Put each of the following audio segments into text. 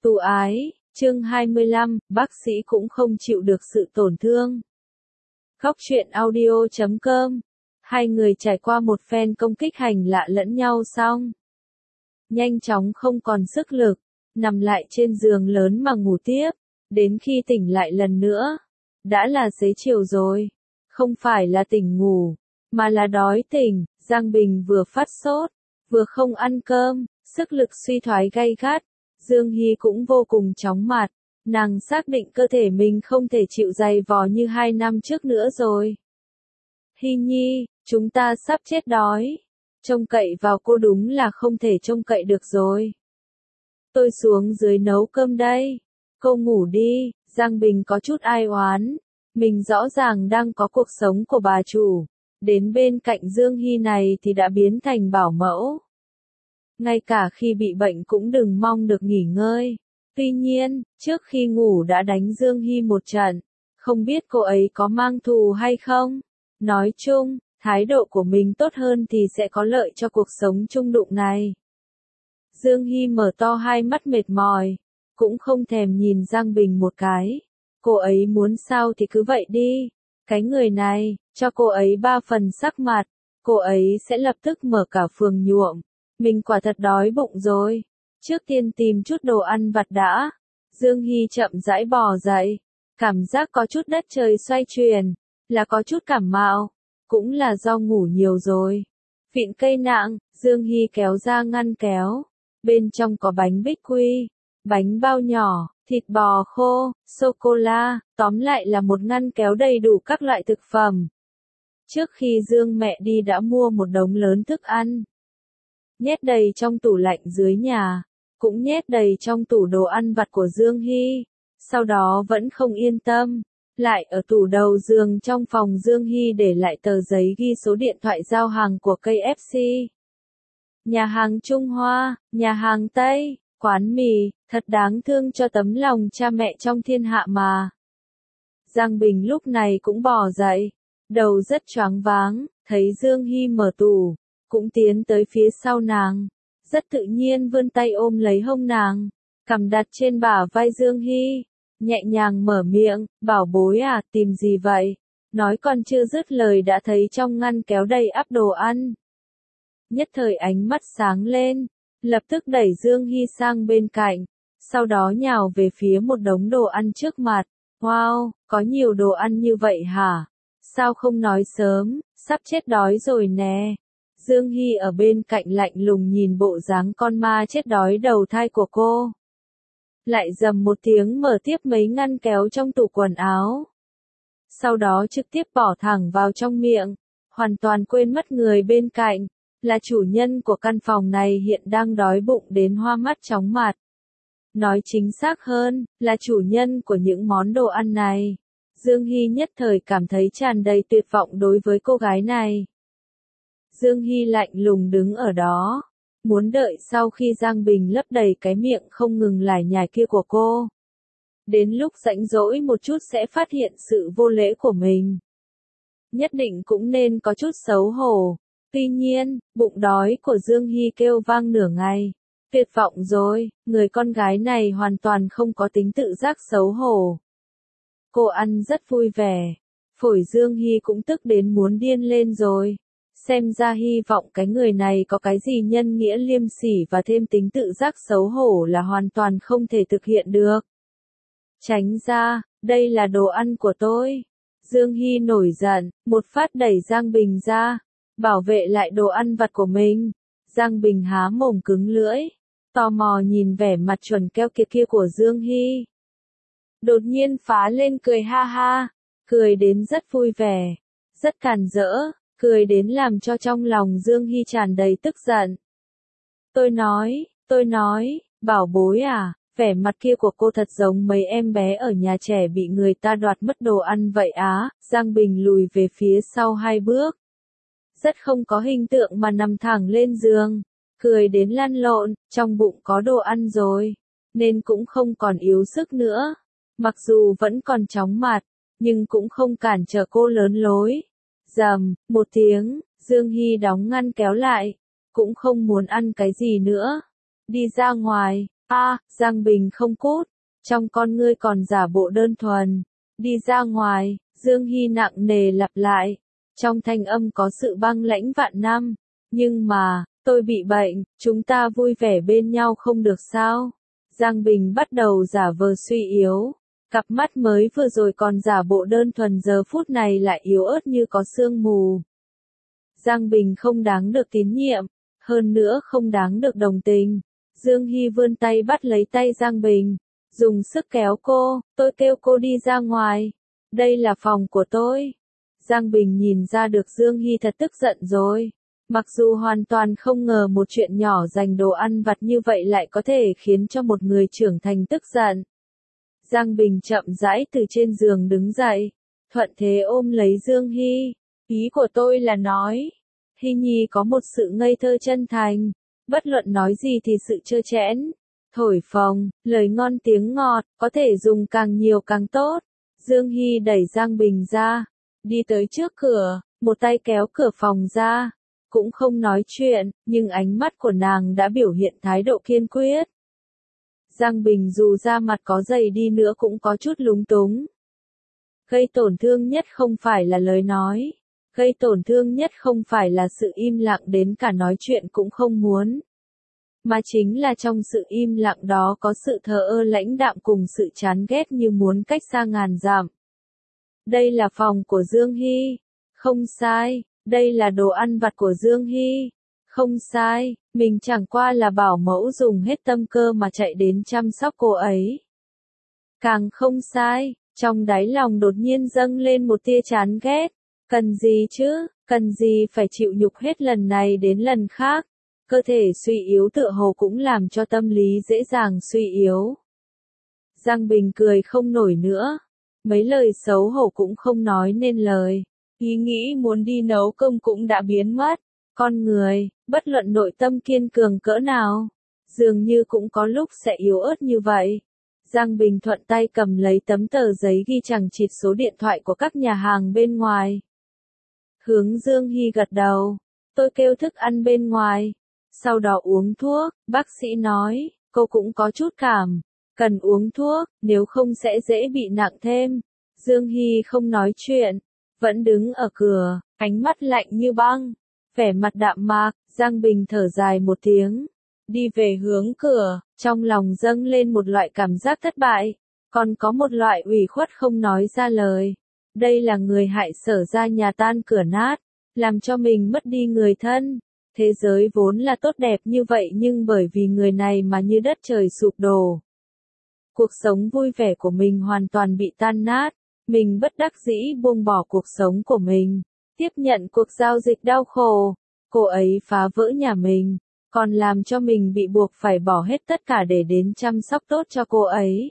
Tu ái, chương 25, bác sĩ cũng không chịu được sự tổn thương. Góc truyện audio.com. Hai người trải qua một phen công kích hành lạ lẫn nhau xong. Nhanh chóng không còn sức lực, nằm lại trên giường lớn mà ngủ tiếp, đến khi tỉnh lại lần nữa. Đã là xế chiều rồi, không phải là tỉnh ngủ, mà là đói tỉnh. Giang Bình vừa phát sốt, vừa không ăn cơm, sức lực suy thoái gay gắt. Dương Hy cũng vô cùng chóng mặt, nàng xác định cơ thể mình không thể chịu dày vò như 2 năm trước nữa rồi. Hy Nhi, chúng ta sắp chết đói, trông cậy vào cô đúng là không thể trông cậy được rồi. Tôi xuống dưới nấu cơm đây, cô ngủ đi. Giang Bình có chút ai oán, mình rõ ràng đang có cuộc sống của bà chủ, đến bên cạnh Dương Hy này thì đã biến thành bảo mẫu. Ngay cả khi bị bệnh cũng đừng mong được nghỉ ngơi. Tuy nhiên, trước khi ngủ đã đánh Dương Hy một trận, không biết cô ấy có mang thù hay không. Nói chung, thái độ của mình tốt hơn thì sẽ có lợi cho cuộc sống chung đụng này. Dương Hy mở to hai mắt mệt mỏi, cũng không thèm nhìn Giang Bình một cái. Cô ấy muốn sao thì cứ vậy đi. Cái người này, cho cô ấy 3 phần sắc mặt, cô ấy sẽ lập tức mở cả phường nhuộm. Mình quả thật đói bụng rồi. Trước tiên tìm chút đồ ăn vặt đã. Dương Hy chậm rãi bò dậy. Cảm giác có chút đất trời xoay chuyển. Là có chút cảm mạo. Cũng là do ngủ nhiều rồi. Vịn cây nặng, Dương Hy kéo ra ngăn kéo. Bên trong có bánh bích quy, bánh bao nhỏ, thịt bò khô, sô-cô-la. Tóm lại là một ngăn kéo đầy đủ các loại thực phẩm. Trước khi Dương mẹ đi đã mua một đống lớn thức ăn. Nhét đầy trong tủ lạnh dưới nhà, cũng nhét đầy trong tủ đồ ăn vặt của Dương Hy. Sau đó vẫn không yên tâm, lại ở tủ đầu giường trong phòng Dương Hy để lại tờ giấy ghi số điện thoại giao hàng của KFC. Nhà hàng Trung Hoa, nhà hàng Tây, quán mì, thật đáng thương cho tấm lòng cha mẹ trong thiên hạ mà. Giang Bình lúc này cũng bò dậy, đầu rất choáng váng, thấy Dương Hy mở tủ. Cũng tiến tới phía sau nàng, rất tự nhiên vươn tay ôm lấy hông nàng, cằm đặt trên bả vai Dương Hy, nhẹ nhàng mở miệng, bảo bối à, tìm gì vậy? Nói còn chưa dứt lời đã thấy trong ngăn kéo đầy ắp đồ ăn. Nhất thời ánh mắt sáng lên, lập tức đẩy Dương Hy sang bên cạnh, sau đó nhào về phía một đống đồ ăn trước mặt. Wow, có nhiều đồ ăn như vậy hả? Sao không nói sớm, sắp chết đói rồi nè. Dương Hy ở bên cạnh lạnh lùng nhìn bộ dáng con ma chết đói đầu thai của cô. Lại rầm một tiếng mở tiếp mấy ngăn kéo trong tủ quần áo. Sau đó trực tiếp bỏ thẳng vào trong miệng, hoàn toàn quên mất người bên cạnh, là chủ nhân của căn phòng này hiện đang đói bụng đến hoa mắt chóng mặt. Nói chính xác hơn, là chủ nhân của những món đồ ăn này. Dương Hy nhất thời cảm thấy tràn đầy tuyệt vọng đối với cô gái này. Dương Hy lạnh lùng đứng ở đó, muốn đợi sau khi Giang Bình lấp đầy cái miệng không ngừng lải nhải kia của cô. Đến lúc rảnh rỗi một chút sẽ phát hiện sự vô lễ của mình. Nhất định cũng nên có chút xấu hổ. Tuy nhiên, bụng đói của Dương Hy kêu vang nửa ngày. Tuyệt vọng rồi, người con gái này hoàn toàn không có tính tự giác xấu hổ. Cô ăn rất vui vẻ. Phổi Dương Hy cũng tức đến muốn điên lên rồi. Xem ra hy vọng cái người này có cái gì nhân nghĩa liêm sỉ và thêm tính tự giác xấu hổ là hoàn toàn không thể thực hiện được. Tránh ra, đây là đồ ăn của tôi. Dương Hy nổi giận, một phát đẩy Giang Bình ra, bảo vệ lại đồ ăn vặt của mình. Giang Bình há mồm cứng lưỡi, tò mò nhìn vẻ mặt chuẩn keo kiệt kia của Dương Hy. Đột nhiên phá lên cười ha ha, cười đến rất vui vẻ, rất càn rỡ. Cười đến làm cho trong lòng Dương Hy tràn đầy tức giận. Tôi nói, bảo bối à, vẻ mặt kia của cô thật giống mấy em bé ở nhà trẻ bị người ta đoạt mất đồ ăn vậy á. Giang Bình lùi về phía sau 2 bước. Rất không có hình tượng mà nằm thẳng lên giường, cười đến lăn lộn, trong bụng có đồ ăn rồi, nên cũng không còn yếu sức nữa. Mặc dù vẫn còn chóng mặt, nhưng cũng không cản trở cô lớn lối. Rầm, một tiếng, Dương Hy đóng ngăn kéo lại, cũng không muốn ăn cái gì nữa. Đi ra ngoài, Giang Bình không cút, trong con ngươi còn giả bộ đơn thuần. Đi ra ngoài, Dương Hy nặng nề lặp lại, trong thanh âm có sự băng lãnh vạn năm. Nhưng mà, tôi bị bệnh, chúng ta vui vẻ bên nhau không được sao? Giang Bình bắt đầu giả vờ suy yếu. Cặp mắt mới vừa rồi còn giả bộ đơn thuần giờ phút này lại yếu ớt như có sương mù. Giang Bình không đáng được tín nhiệm, hơn nữa không đáng được đồng tình. Dương Hy vươn tay bắt lấy tay Giang Bình, dùng sức kéo cô, tôi kêu cô đi ra ngoài. Đây là phòng của tôi. Giang Bình nhìn ra được Dương Hy thật tức giận rồi. Mặc dù hoàn toàn không ngờ một chuyện nhỏ giành đồ ăn vặt như vậy lại có thể khiến cho một người trưởng thành tức giận. Giang Bình chậm rãi từ trên giường đứng dậy, thuận thế ôm lấy Dương Hy. Ý của tôi là nói, Hy Nhi có một sự ngây thơ chân thành, bất luận nói gì thì sự trơ trẽn, thổi phồng, lời ngon tiếng ngọt, có thể dùng càng nhiều càng tốt. Dương Hy đẩy Giang Bình ra, đi tới trước cửa, một tay kéo cửa phòng ra, cũng không nói chuyện, nhưng ánh mắt của nàng đã biểu hiện thái độ kiên quyết. Giang Bình dù da mặt có dày đi nữa cũng có chút lúng túng. Gây tổn thương nhất không phải là lời nói, gây tổn thương nhất không phải là sự im lặng đến cả nói chuyện cũng không muốn. Mà chính là trong sự im lặng đó có sự thờ ơ lãnh đạm cùng sự chán ghét như muốn cách xa ngàn dặm. Đây là phòng của Dương Hy. Không sai, đây là đồ ăn vặt của Dương Hy. Không sai, mình chẳng qua là bảo mẫu dùng hết tâm cơ mà chạy đến chăm sóc cô ấy. Càng không sai, trong đáy lòng đột nhiên dâng lên một tia chán ghét. Cần gì chứ, cần gì phải chịu nhục hết lần này đến lần khác. Cơ thể suy yếu tựa hồ cũng làm cho tâm lý dễ dàng suy yếu. Giang Bình cười không nổi nữa. Mấy lời xấu hổ cũng không nói nên lời. Ý nghĩ muốn đi nấu cơm cũng đã biến mất. Con người, bất luận nội tâm kiên cường cỡ nào, dường như cũng có lúc sẽ yếu ớt như vậy. Giang Bình thuận tay cầm lấy tấm tờ giấy ghi chằng chịt số điện thoại của các nhà hàng bên ngoài. Hướng Dương Hy gật đầu. Tôi kêu thức ăn bên ngoài. Sau đó uống thuốc, bác sĩ nói, cô cũng có chút cảm. Cần uống thuốc, nếu không sẽ dễ bị nặng thêm. Dương Hy không nói chuyện, vẫn đứng ở cửa, ánh mắt lạnh như băng. Vẻ mặt đạm mạc, Giang Bình thở dài một tiếng. Đi về hướng cửa, trong lòng dâng lên một loại cảm giác thất bại. Còn có một loại ủy khuất không nói ra lời. Đây là người hại Sở ra nhà tan cửa nát, làm cho mình mất đi người thân. Thế giới vốn là tốt đẹp như vậy nhưng bởi vì người này mà như đất trời sụp đổ. Cuộc sống vui vẻ của mình hoàn toàn bị tan nát, mình bất đắc dĩ buông bỏ cuộc sống của mình, tiếp nhận cuộc giao dịch đau khổ. Cô ấy phá vỡ nhà mình, còn làm cho mình bị buộc phải bỏ hết tất cả để đến chăm sóc tốt cho cô ấy.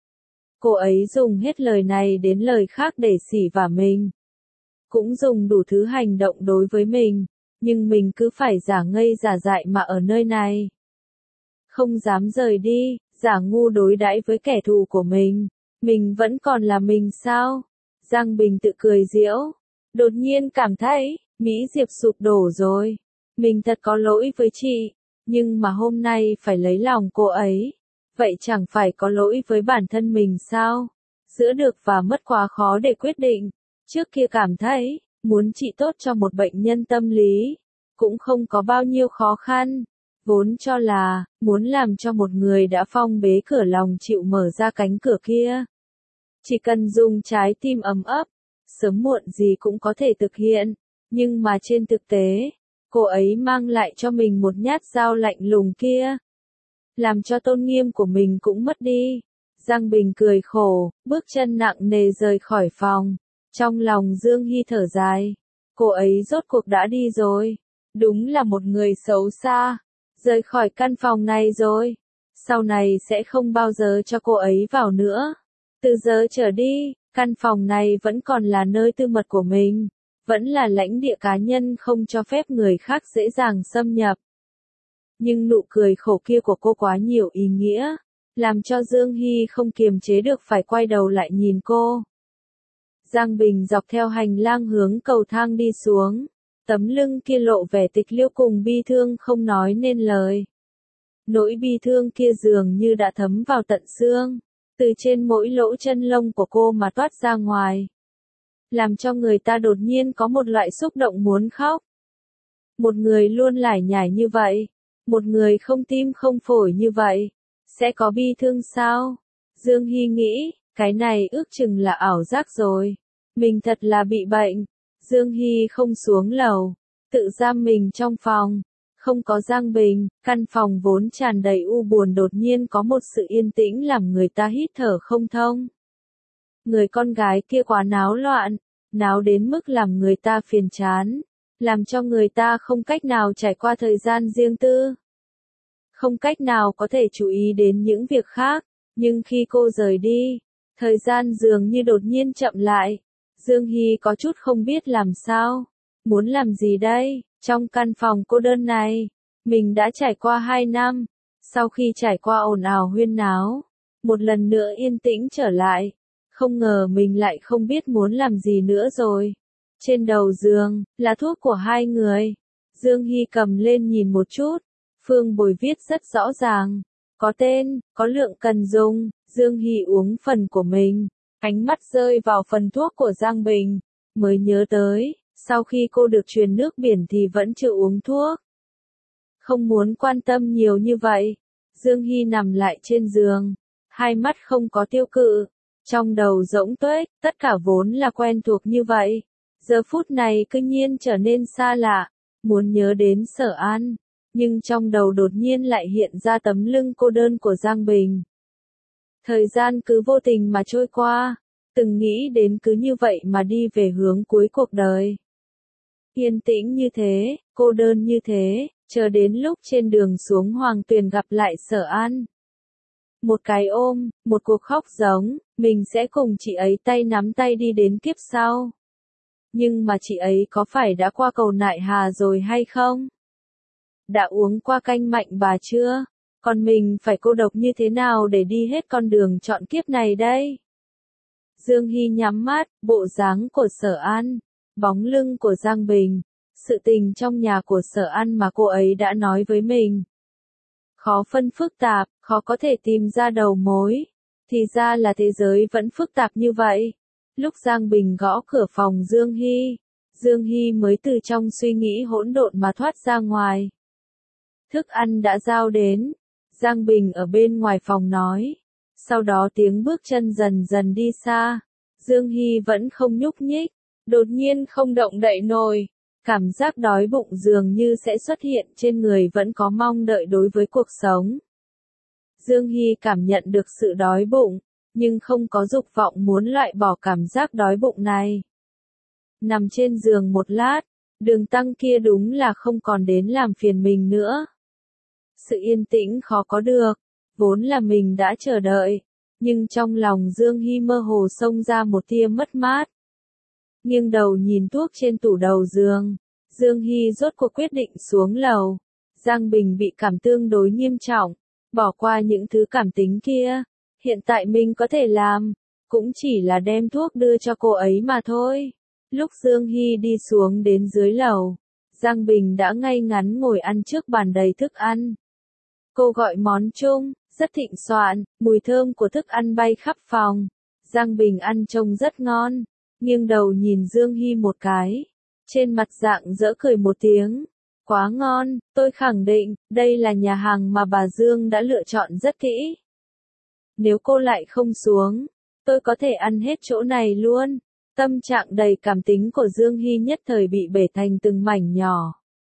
Cô ấy dùng hết lời này đến lời khác để xỉ vả mình. Cũng dùng đủ thứ hành động đối với mình, nhưng mình cứ phải giả ngây giả dại mà ở nơi này. Không dám rời đi, giả ngu đối đãi với kẻ thù của mình. Mình vẫn còn là mình sao? Giang Bình tự cười giễu. Đột nhiên cảm thấy, Mỹ Diệp sụp đổ rồi. Mình thật có lỗi với chị, nhưng mà hôm nay phải lấy lòng cô ấy. Vậy chẳng phải có lỗi với bản thân mình sao? Giữa được và mất quá khó để quyết định. Trước kia cảm thấy, muốn trị tốt cho một bệnh nhân tâm lý, cũng không có bao nhiêu khó khăn. Vốn cho là, muốn làm cho một người đã phong bế cửa lòng chịu mở ra cánh cửa kia. Chỉ cần dùng trái tim ấm ấp, sớm muộn gì cũng có thể thực hiện. Nhưng mà trên thực tế, cô ấy mang lại cho mình một nhát dao lạnh lùng kia. Làm cho tôn nghiêm của mình cũng mất đi. Giang Bình cười khổ, bước chân nặng nề rời khỏi phòng. Trong lòng Dương Hy thở dài. Cô ấy rốt cuộc đã đi rồi. Đúng là một người xấu xa. Rời khỏi căn phòng này rồi. Sau này sẽ không bao giờ cho cô ấy vào nữa. Từ giờ trở đi, căn phòng này vẫn còn là nơi tư mật của mình. Vẫn là lãnh địa cá nhân không cho phép người khác dễ dàng xâm nhập. Nhưng nụ cười khổ kia của cô quá nhiều ý nghĩa. Làm cho Dương Hy không kiềm chế được phải quay đầu lại nhìn cô. Giang Bình dọc theo hành lang hướng cầu thang đi xuống. Tấm lưng kia lộ vẻ tịch liêu cùng bi thương không nói nên lời. Nỗi bi thương kia dường như đã thấm vào tận xương, từ trên mỗi lỗ chân lông của cô mà toát ra ngoài, làm cho người ta đột nhiên có một loại xúc động muốn khóc. Một người luôn lải nhải như vậy, một người không tim không phổi như vậy, sẽ có bi thương sao? Dương Hy nghĩ, cái này ước chừng là ảo giác rồi. Mình thật là bị bệnh. Dương Hy không xuống lầu, tự giam mình trong phòng. Không có Giang Bình, căn phòng vốn tràn đầy u buồn đột nhiên có một sự yên tĩnh làm người ta hít thở không thông. Người con gái kia quá náo loạn, náo đến mức làm người ta phiền chán, làm cho người ta không cách nào trải qua thời gian riêng tư. Không cách nào có thể chú ý đến những việc khác, nhưng khi cô rời đi, thời gian dường như đột nhiên chậm lại. Dương Hy có chút không biết làm sao, muốn làm gì đây, trong căn phòng cô đơn này. Mình đã trải qua 2 năm, sau khi trải qua ồn ào huyên náo, một lần nữa yên tĩnh trở lại, không ngờ mình lại không biết muốn làm gì nữa rồi. Trên đầu giường, là thuốc của 2 người. Dương Hy cầm lên nhìn một chút, Phương Bồi viết rất rõ ràng, có tên, có lượng cần dùng. Dương Hy uống phần của mình, ánh mắt rơi vào phần thuốc của Giang Bình, mới nhớ tới, sau khi cô được truyền nước biển thì vẫn chưa uống thuốc. Không muốn quan tâm nhiều như vậy, Dương Hy nằm lại trên giường, hai mắt không có tiêu cự, trong đầu rỗng tuếch, tất cả vốn là quen thuộc như vậy, giờ phút này cứ nhiên trở nên xa lạ, muốn nhớ đến Sở An, nhưng trong đầu đột nhiên lại hiện ra tấm lưng cô đơn của Giang Bình. Thời gian cứ vô tình mà trôi qua, từng nghĩ đến cứ như vậy mà đi về hướng cuối cuộc đời. Yên tĩnh như thế, cô đơn như thế, chờ đến lúc trên đường xuống Hoàng Tuyền gặp lại Sở An. Một cái ôm, một cuộc khóc giống, mình sẽ cùng chị ấy tay nắm tay đi đến kiếp sau. Nhưng mà chị ấy có phải đã qua cầu Nại Hà rồi hay không? Đã uống qua canh mạnh bà chưa? Còn mình phải cô độc như thế nào để đi hết con đường chọn kiếp này đây? Dương Hy nhắm mắt, bộ dáng của Sở An, bóng lưng của Giang Bình, sự tình trong nhà của Sở An mà cô ấy đã nói với mình. Khó phân phức tạp, khó có thể tìm ra đầu mối. Thì ra là thế giới vẫn phức tạp như vậy. Lúc Giang Bình gõ cửa phòng Dương Hy mới từ trong suy nghĩ hỗn độn mà thoát ra ngoài. Thức ăn đã giao đến. Giang Bình ở bên ngoài phòng nói. Sau đó tiếng bước chân dần dần đi xa. Dương Hy vẫn không nhúc nhích. Đột nhiên không động đậy nổi. Cảm giác đói bụng dường như sẽ xuất hiện trên người vẫn có mong đợi đối với cuộc sống. Dương Hy cảm nhận được sự đói bụng, nhưng không có dục vọng muốn loại bỏ cảm giác đói bụng này. Nằm trên giường một lát, Đường Tăng kia đúng là không còn đến làm phiền mình nữa. Sự yên tĩnh khó có được, vốn là mình đã chờ đợi, nhưng trong lòng Dương Hy mơ hồ xông ra một tia mất mát. Nghiêng đầu nhìn thuốc trên tủ đầu giường, Dương Hy rốt cuộc quyết định xuống lầu. Giang Bình bị cảm tương đối nghiêm trọng, bỏ qua những thứ cảm tính kia, hiện tại mình có thể làm, cũng chỉ là đem thuốc đưa cho cô ấy mà thôi. Lúc Dương Hy đi xuống đến dưới lầu, Giang Bình đã ngay ngắn ngồi ăn trước bàn đầy thức ăn. Cô gọi món chung, rất thịnh soạn, mùi thơm của thức ăn bay khắp phòng. Giang Bình ăn trông rất ngon, nghiêng đầu nhìn Dương Hy một cái, trên mặt rạng rỡ cười một tiếng. Quá ngon, tôi khẳng định, đây là nhà hàng mà bà Dương đã lựa chọn rất kỹ. Nếu cô lại không xuống, tôi có thể ăn hết chỗ này luôn. Tâm trạng đầy cảm tính của Dương Hy nhất thời bị bể thành từng mảnh nhỏ.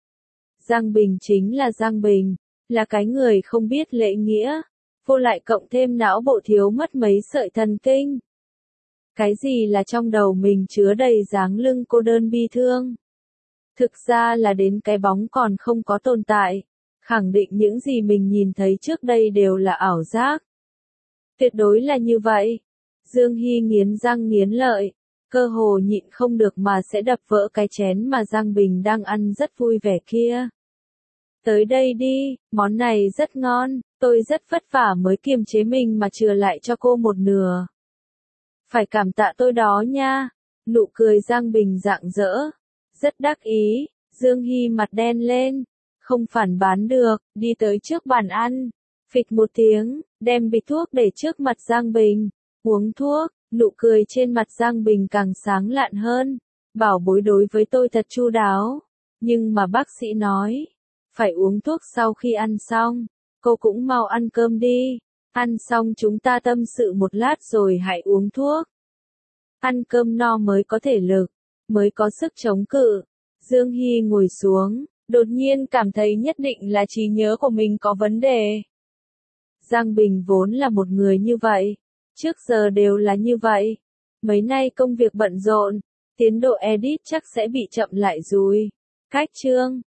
Giang Bình chính là Giang Bình, là cái người không biết lễ nghĩa, vô lại cộng thêm não bộ thiếu mất mấy sợi thần kinh. Cái gì là trong đầu mình chứa đầy dáng lưng cô đơn bi thương. Thực ra là đến cái bóng còn không có tồn tại, khẳng định những gì mình nhìn thấy trước đây đều là ảo giác. Tuyệt đối là như vậy. Dương Hy nghiến răng nghiến lợi, cơ hồ nhịn không được mà sẽ đập vỡ cái chén mà Giang Bình đang ăn rất vui vẻ kia. Tới đây đi, món này rất ngon, tôi rất vất vả mới kiềm chế mình mà chừa lại cho cô một nửa. Phải cảm tạ tôi đó nha. Nụ cười Giang Bình rạng rỡ, rất đắc ý. Dương Hy mặt đen lên, Không phản bán được, đi tới trước bàn ăn. Phịch một tiếng, đem bịch thuốc để trước mặt Giang Bình. Uống thuốc, nụ cười trên mặt Giang Bình càng sáng lạn hơn. Bảo bối đối với tôi thật chu đáo. Nhưng mà bác sĩ nói, phải uống thuốc sau khi ăn xong. Cô cũng mau ăn cơm đi. Ăn xong chúng ta tâm sự một lát rồi hãy uống thuốc. Ăn cơm no mới có thể lực, mới có sức chống cự. Dương Hy ngồi xuống, đột nhiên cảm thấy nhất định là trí nhớ của mình có vấn đề. Giang Bình vốn là một người như vậy, trước giờ đều là như vậy. Mấy nay công việc bận rộn, tiến độ edit chắc sẽ bị chậm lại rồi. Cách chương